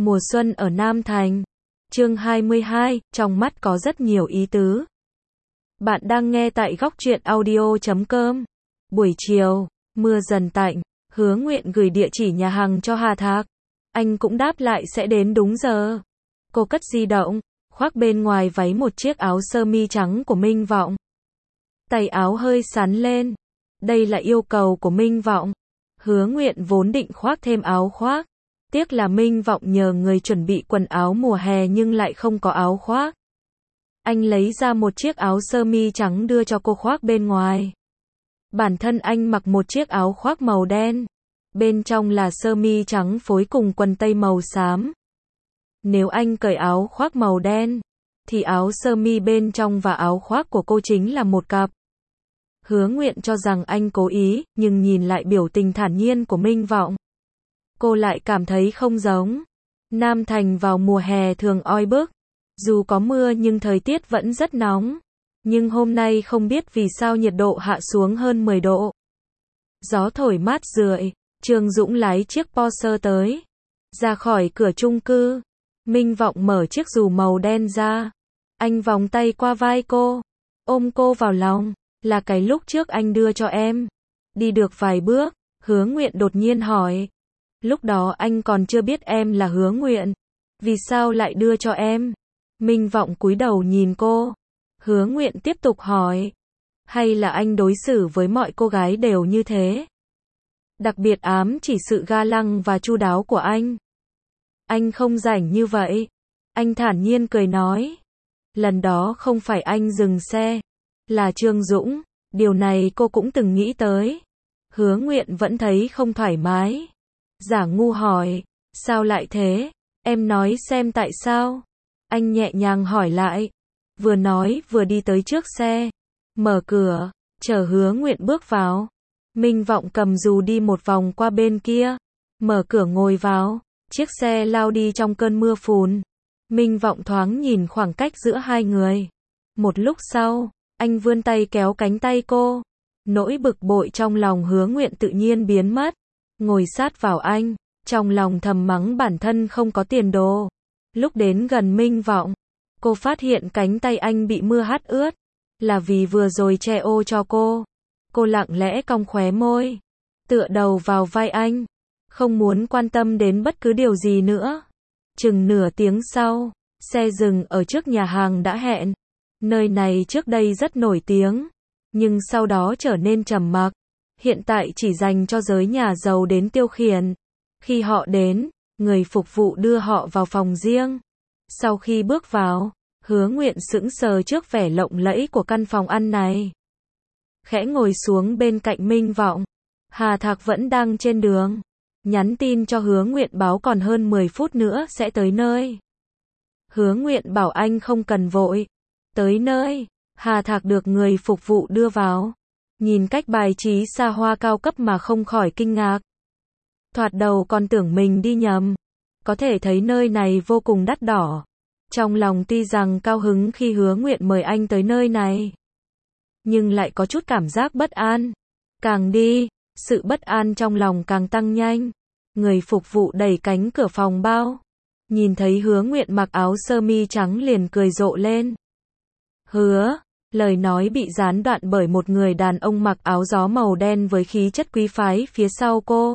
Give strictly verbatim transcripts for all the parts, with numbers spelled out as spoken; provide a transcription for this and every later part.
Mùa xuân ở Nam Thành. Chương hai mươi hai, trong mắt có rất nhiều ý tứ. Bạn đang nghe tại góc truyện audio chấm com. Buổi chiều, mưa dần tạnh, Hứa Nguyện gửi địa chỉ nhà hàng cho Hà Thạc. Anh cũng đáp lại sẽ đến đúng giờ. Cô cất di động, khoác bên ngoài váy một chiếc áo sơ mi trắng của Minh Vọng. Tay áo hơi sắn lên. Đây là yêu cầu của Minh Vọng. Hứa Nguyện vốn định khoác thêm áo khoác. Tiếc là Minh Vọng nhờ người chuẩn bị quần áo mùa hè nhưng lại không có áo khoác. Anh lấy ra một chiếc áo sơ mi trắng đưa cho cô khoác bên ngoài. Bản thân anh mặc một chiếc áo khoác màu đen. Bên trong là sơ mi trắng phối cùng quần tây màu xám. Nếu anh cởi áo khoác màu đen, thì áo sơ mi bên trong và áo khoác của cô chính là một cặp. Hứa Nguyện cho rằng anh cố ý, nhưng nhìn lại biểu tình thản nhiên của Minh Vọng, cô lại cảm thấy không giống. Nam Thành vào mùa hè thường oi bức. Dù có mưa nhưng thời tiết vẫn rất nóng. Nhưng hôm nay không biết vì sao nhiệt độ hạ xuống hơn mười độ. Gió thổi mát rượi, Trương Dũng lái chiếc Porsche tới. Ra khỏi cửa chung cư, Minh Vọng mở chiếc dù màu đen ra. Anh vòng tay qua vai cô, ôm cô vào lòng. Là cái lúc trước anh đưa cho em. Đi được vài bước, Hứa Nguyện đột nhiên hỏi. Lúc đó anh còn chưa biết em là Hứa Nguyện. Vì sao lại đưa cho em? Minh Vọng cúi đầu nhìn cô. Hứa Nguyện tiếp tục hỏi. Hay là anh đối xử với mọi cô gái đều như thế? Đặc biệt ám chỉ sự ga lăng và chu đáo của anh. Anh không rảnh như vậy. Anh thản nhiên cười nói. Lần đó không phải anh dừng xe, là Trương Dũng. Điều này cô cũng từng nghĩ tới. Hứa Nguyện vẫn thấy không thoải mái. Giả ngu hỏi. Sao lại thế? Em nói xem tại sao? Anh nhẹ nhàng hỏi lại. Vừa nói vừa đi tới trước xe. Mở cửa, chờ Hứa Nguyện bước vào. Minh Vọng cầm dù đi một vòng qua bên kia. Mở cửa ngồi vào. Chiếc xe lao đi trong cơn mưa phùn. Minh Vọng thoáng nhìn khoảng cách giữa hai người. Một lúc sau, anh vươn tay kéo cánh tay cô. Nỗi bực bội trong lòng Hứa Nguyện tự nhiên biến mất. Ngồi sát vào anh, trong lòng thầm mắng bản thân không có tiền đồ. Lúc đến gần Minh Vọng, cô phát hiện cánh tay anh bị mưa hắt ướt. Là vì vừa rồi che ô cho cô. Cô lặng lẽ cong khóe môi, tựa đầu vào vai anh, không muốn quan tâm đến bất cứ điều gì nữa. Chừng nửa tiếng sau, xe dừng ở trước nhà hàng đã hẹn. Nơi này trước đây rất nổi tiếng, nhưng sau đó trở nên trầm mặc. Hiện tại chỉ dành cho giới nhà giàu đến tiêu khiển. Khi họ đến, người phục vụ đưa họ vào phòng riêng. Sau khi bước vào, Hứa Nguyện sững sờ trước vẻ lộng lẫy của căn phòng ăn này. Khẽ ngồi xuống bên cạnh Minh Vọng. Hà Thạc vẫn đang trên đường. Nhắn tin cho Hứa Nguyện báo còn hơn mười phút nữa sẽ tới nơi. Hứa Nguyện bảo anh không cần vội. Tới nơi, Hà Thạc được người phục vụ đưa vào. Nhìn cách bài trí xa hoa cao cấp mà không khỏi kinh ngạc. Thoạt đầu còn tưởng mình đi nhầm. Có thể thấy nơi này vô cùng đắt đỏ. Trong lòng tuy rằng cao hứng khi Hứa Nguyện mời anh tới nơi này, nhưng lại có chút cảm giác bất an. Càng đi, sự bất an trong lòng càng tăng nhanh. Người phục vụ đẩy cánh cửa phòng bao. Nhìn thấy Hứa Nguyện mặc áo sơ mi trắng liền cười rộ lên. Hứa, lời nói bị gián đoạn bởi một người đàn ông mặc áo gió màu đen với khí chất quý phái phía sau cô.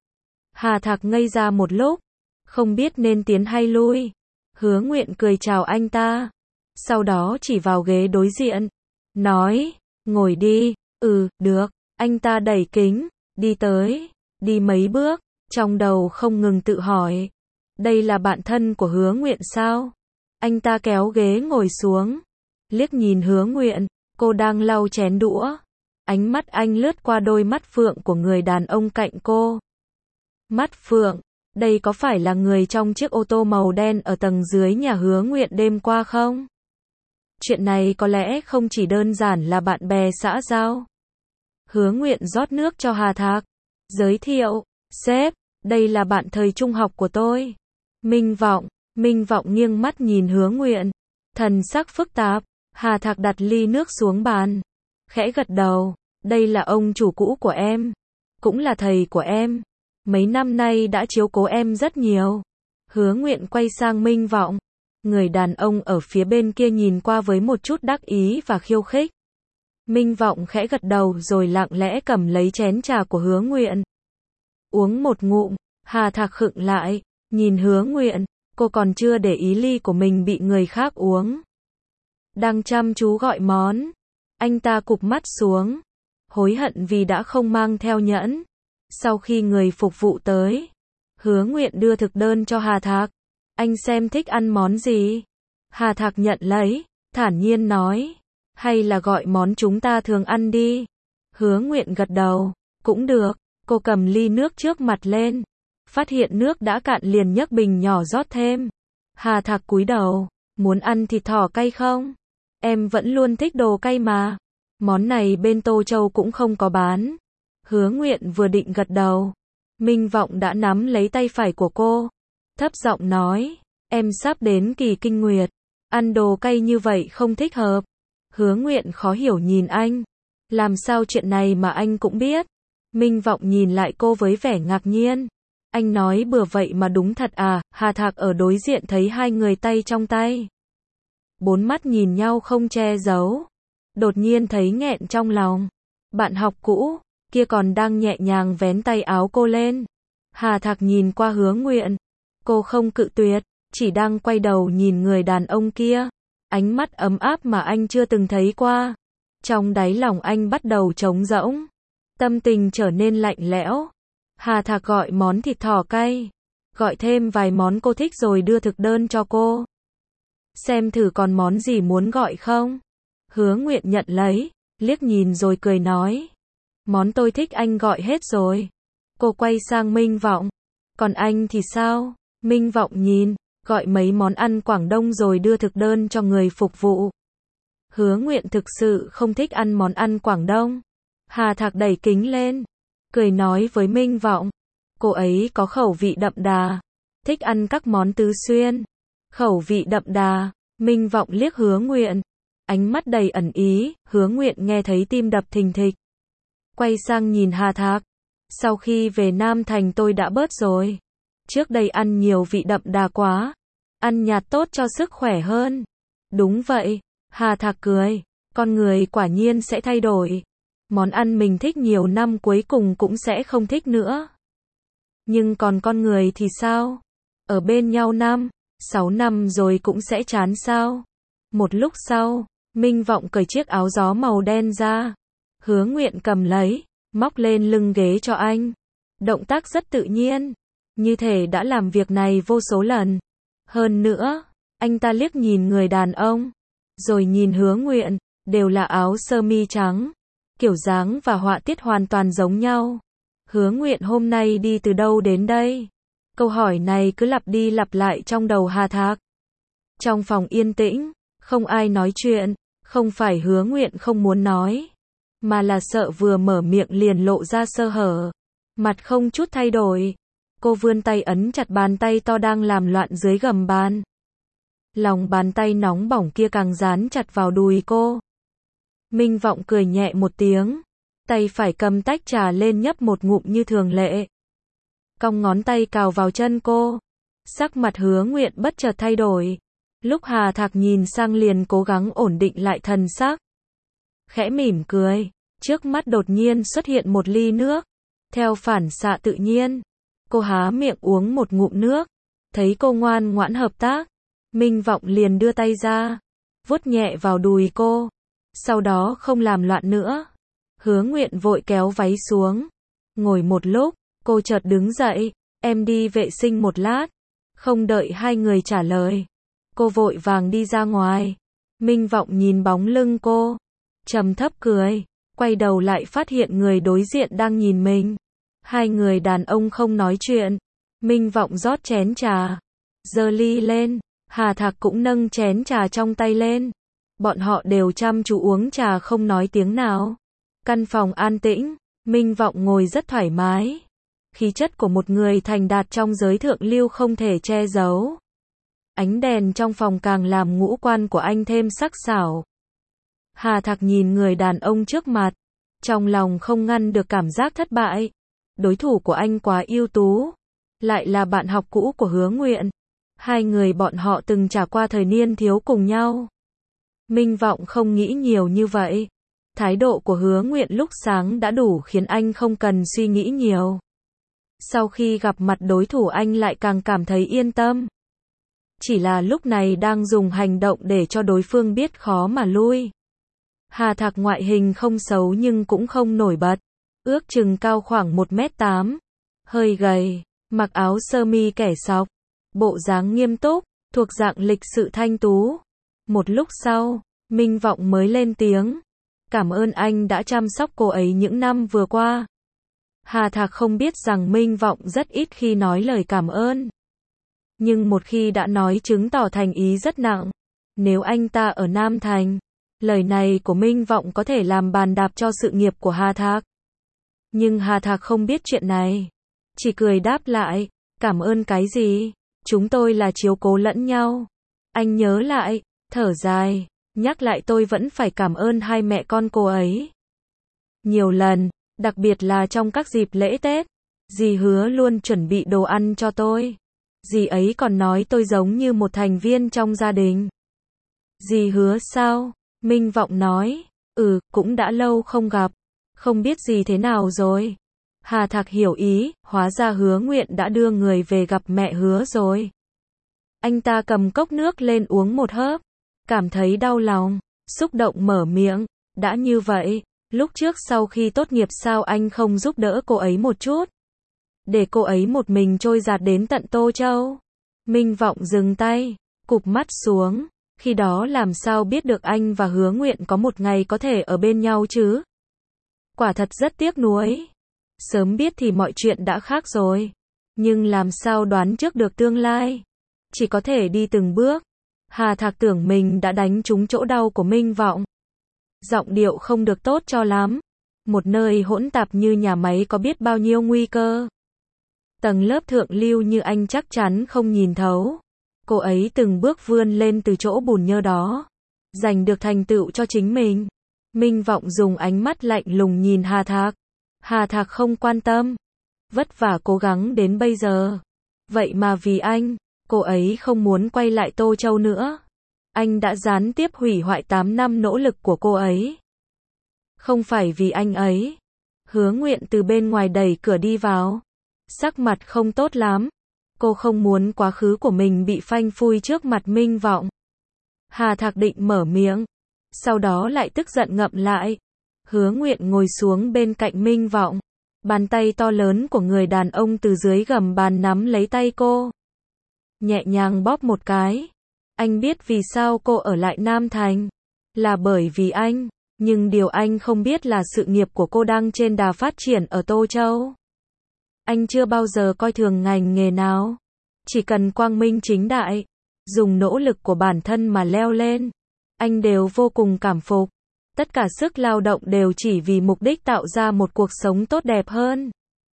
Hà Thạc ngây ra một lúc, không biết nên tiến hay lui. Hứa Nguyện cười chào anh ta, sau đó chỉ vào ghế đối diện, nói, ngồi đi. Ừ, được. Anh ta đẩy kính, đi tới, đi mấy bước, trong đầu không ngừng tự hỏi, đây là bạn thân của Hứa Nguyện sao? Anh ta kéo ghế ngồi xuống, liếc nhìn Hứa Nguyện, cô đang lau chén đũa. Ánh mắt anh lướt qua đôi mắt phượng của người đàn ông cạnh cô. Mắt phượng, đây có phải là người trong chiếc ô tô màu đen ở tầng dưới nhà Hứa Nguyện đêm qua không? Chuyện này có lẽ không chỉ đơn giản là bạn bè xã giao. Hứa Nguyện rót nước cho Hà Thạc. Giới thiệu, sếp, đây là bạn thời trung học của tôi. Minh Vọng, Minh Vọng nghiêng mắt nhìn Hứa Nguyện. Thần sắc phức tạp, Hà Thạc đặt ly nước xuống bàn. Khẽ gật đầu, đây là ông chủ cũ của em. Cũng là thầy của em. Mấy năm nay đã chiếu cố em rất nhiều. Hứa Nguyện quay sang Minh Vọng. Người đàn ông ở phía bên kia nhìn qua với một chút đắc ý và khiêu khích. Minh Vọng khẽ gật đầu rồi lặng lẽ cầm lấy chén trà của Hứa Nguyện. Uống một ngụm, Hà Thạc khựng lại, nhìn Hứa Nguyện, cô còn chưa để ý ly của mình bị người khác uống. Đang chăm chú gọi món, anh ta cụp mắt xuống, hối hận vì đã không mang theo nhẫn. Sau khi người phục vụ tới, Hứa Nguyện đưa thực đơn cho Hà Thạc. Anh xem thích ăn món gì? Hà Thạc nhận lấy, thản nhiên nói. Hay là gọi món chúng ta thường ăn đi. Hứa Nguyện gật đầu. Cũng được. Cô cầm ly nước trước mặt lên. Phát hiện nước đã cạn liền nhấc bình nhỏ rót thêm. Hà Thạc cúi đầu. Muốn ăn thịt thỏ cay không? Em vẫn luôn thích đồ cay mà. Món này bên Tô Châu cũng không có bán. Hứa Nguyện vừa định gật đầu. Minh Vọng đã nắm lấy tay phải của cô. Thấp giọng nói. Em sắp đến kỳ kinh nguyệt. Ăn đồ cay như vậy không thích hợp. Hứa Nguyện khó hiểu nhìn anh. Làm sao chuyện này mà anh cũng biết? Minh Vọng nhìn lại cô với vẻ ngạc nhiên. Anh nói bừa vậy mà đúng thật à? Hà Thạc ở đối diện thấy hai người tay trong tay. Bốn mắt nhìn nhau không che giấu. Đột nhiên thấy nghẹn trong lòng. Bạn học cũ, kia còn đang nhẹ nhàng vén tay áo cô lên. Hà Thạc nhìn qua Hứa Nguyện. Cô không cự tuyệt, chỉ đang quay đầu nhìn người đàn ông kia. Ánh mắt ấm áp mà anh chưa từng thấy qua. Trong đáy lòng anh bắt đầu trống rỗng. Tâm tình trở nên lạnh lẽo. Hà Thạc gọi món thịt thỏ cay. Gọi thêm vài món cô thích rồi đưa thực đơn cho cô. Xem thử còn món gì muốn gọi không? Hứa Nguyện nhận lấy, liếc nhìn rồi cười nói. Món tôi thích anh gọi hết rồi. Cô quay sang Minh Vọng. Còn anh thì sao? Minh Vọng nhìn, gọi mấy món ăn Quảng Đông rồi đưa thực đơn cho người phục vụ. Hứa Nguyện thực sự không thích ăn món ăn Quảng Đông. Hà Thạc đẩy kính lên, cười nói với Minh Vọng. Cô ấy có khẩu vị đậm đà, thích ăn các món tứ xuyên. Khẩu vị đậm đà, Minh Vọng liếc Hứa Nguyện. Ánh mắt đầy ẩn ý, Hứa Nguyện nghe thấy tim đập thình thịch. Quay sang nhìn Hà Thạc. Sau khi về Nam Thành tôi đã bớt rồi. Trước đây ăn nhiều vị đậm đà quá. Ăn nhạt tốt cho sức khỏe hơn. Đúng vậy. Hà Thạc cười. Con người quả nhiên sẽ thay đổi. Món ăn mình thích nhiều năm cuối cùng cũng sẽ không thích nữa. Nhưng còn con người thì sao? Ở bên nhau năm, sáu năm rồi cũng sẽ chán sao? Một lúc sau, Minh Vọng cởi chiếc áo gió màu đen ra. Hứa Nguyện cầm lấy, móc lên lưng ghế cho anh. Động tác rất tự nhiên. Như thể đã làm việc này vô số lần. Hơn nữa, anh ta liếc nhìn người đàn ông. Rồi nhìn Hứa Nguyện, đều là áo sơ mi trắng. Kiểu dáng và họa tiết hoàn toàn giống nhau. Hứa Nguyện hôm nay đi từ đâu đến đây? Câu hỏi này cứ lặp đi lặp lại trong đầu Hà Thạc. Trong phòng yên tĩnh, không ai nói chuyện. Không phải Hứa Nguyện không muốn nói, mà là sợ vừa mở miệng liền lộ ra sơ hở. Mặt không chút thay đổi. Cô vươn tay ấn chặt bàn tay to đang làm loạn dưới gầm bàn. Lòng bàn tay nóng bỏng kia càng dán chặt vào đùi cô. Minh Vọng cười nhẹ một tiếng. Tay phải cầm tách trà lên nhấp một ngụm như thường lệ. Cong ngón tay cào vào chân cô. Sắc mặt Hứa Nguyện bất chợt thay đổi. Lúc Hà Thạc nhìn sang liền cố gắng ổn định lại thần sắc. Khẽ mỉm cười. Trước mắt đột nhiên xuất hiện một ly nước. Theo phản xạ tự nhiên, cô há miệng uống một ngụm nước. Thấy cô ngoan ngoãn hợp tác, Minh Vọng liền đưa tay ra, vuốt nhẹ vào đùi cô. Sau đó không làm loạn nữa. Hứa Nguyện vội kéo váy xuống. Ngồi một lúc, cô chợt đứng dậy. Em đi vệ sinh một lát. Không đợi hai người trả lời, cô vội vàng đi ra ngoài. Minh Vọng nhìn bóng lưng cô, trầm thấp cười. Quay đầu lại phát hiện người đối diện đang nhìn mình. Hai người đàn ông không nói chuyện. Minh Vọng rót chén trà, giơ ly lên. Hà Thạc cũng nâng chén trà trong tay lên. Bọn họ đều chăm chú uống trà không nói tiếng nào. Căn phòng an tĩnh, Minh Vọng ngồi rất thoải mái. Khí chất của một người thành đạt trong giới thượng lưu không thể che giấu. Ánh đèn trong phòng càng làm ngũ quan của anh thêm sắc sảo. Hà Thạc nhìn người đàn ông trước mặt, trong lòng không ngăn được cảm giác thất bại. Đối thủ của anh quá ưu tú, lại là bạn học cũ của Hứa Nguyện. Hai người bọn họ từng trải qua thời niên thiếu cùng nhau. Minh Vọng không nghĩ nhiều như vậy. Thái độ của Hứa Nguyện lúc sáng đã đủ khiến anh không cần suy nghĩ nhiều. Sau khi gặp mặt đối thủ anh lại càng cảm thấy yên tâm. Chỉ là lúc này đang dùng hành động để cho đối phương biết khó mà lui. Hà Thạc ngoại hình không xấu nhưng cũng không nổi bật. Ước chừng cao khoảng một mét tám. Hơi gầy, mặc áo sơ mi kẻ sọc. Bộ dáng nghiêm túc, thuộc dạng lịch sự thanh tú. Một lúc sau, Minh Vọng mới lên tiếng. Cảm ơn anh đã chăm sóc cô ấy những năm vừa qua. Hà Thạc không biết rằng Minh Vọng rất ít khi nói lời cảm ơn. Nhưng một khi đã nói chứng tỏ thành ý rất nặng. Nếu anh ta ở Nam Thành, lời này của Minh Vọng có thể làm bàn đạp cho sự nghiệp của Hà Thạc. Nhưng Hà Thạc không biết chuyện này. Chỉ cười đáp lại, cảm ơn cái gì? Chúng tôi là chiếu cố lẫn nhau. Anh nhớ lại, thở dài, nhắc lại tôi vẫn phải cảm ơn hai mẹ con cô ấy. Nhiều lần, đặc biệt là trong các dịp lễ Tết, dì Hứa luôn chuẩn bị đồ ăn cho tôi. Dì ấy còn nói tôi giống như một thành viên trong gia đình. Dì Hứa sao? Minh Vọng nói, ừ, cũng đã lâu không gặp. Không biết dì thế nào rồi? Hà Thạc hiểu ý, hóa ra Hứa Nguyện đã đưa người về gặp mẹ Hứa rồi. Anh ta cầm cốc nước lên uống một hớp, cảm thấy đau lòng, xúc động mở miệng, đã như vậy, lúc trước sau khi tốt nghiệp sao anh không giúp đỡ cô ấy một chút? Để cô ấy một mình trôi dạt đến tận Tô Châu. Minh Vọng dừng tay, cụp mắt xuống, khi đó làm sao biết được anh và Hứa Nguyện có một ngày có thể ở bên nhau chứ? Quả thật rất tiếc nuối. Sớm biết thì mọi chuyện đã khác rồi. Nhưng làm sao đoán trước được tương lai? Chỉ có thể đi từng bước. Hà Thạc tưởng mình đã đánh trúng chỗ đau của Minh Vọng. Giọng điệu không được tốt cho lắm. Một nơi hỗn tạp như nhà máy có biết bao nhiêu nguy cơ. Tầng lớp thượng lưu như anh chắc chắn không nhìn thấu. Cô ấy từng bước vươn lên từ chỗ bùn nhơ đó. Giành được thành tựu cho chính mình. Minh Vọng dùng ánh mắt lạnh lùng nhìn Hà Thạc. Hà Thạc không quan tâm. Vất vả cố gắng đến bây giờ. Vậy mà vì anh, cô ấy không muốn quay lại Tô Châu nữa. Anh đã gián tiếp hủy hoại tám năm nỗ lực của cô ấy. Không phải vì anh ấy. Hứa Nguyện từ bên ngoài đẩy cửa đi vào. Sắc mặt không tốt lắm. Cô không muốn quá khứ của mình bị phanh phui trước mặt Minh Vọng. Hà Thạc định mở miệng. Sau đó lại tức giận ngậm lại. Hứa Nguyện ngồi xuống bên cạnh Minh Vọng. Bàn tay to lớn của người đàn ông từ dưới gầm bàn nắm lấy tay cô. Nhẹ nhàng bóp một cái. Anh biết vì sao cô ở lại Nam Thành. Là bởi vì anh. Nhưng điều anh không biết là sự nghiệp của cô đang trên đà phát triển ở Tô Châu. Anh chưa bao giờ coi thường ngành nghề nào. Chỉ cần quang minh chính đại. Dùng nỗ lực của bản thân mà leo lên. Anh đều vô cùng cảm phục. Tất cả sức lao động đều chỉ vì mục đích tạo ra một cuộc sống tốt đẹp hơn.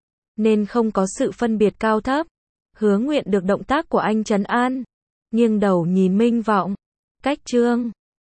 Nên không có sự phân biệt cao thấp. Hứa Nguyện được động tác của anh trấn an. Nghiêng đầu nhìn Minh Vọng. Cách trương.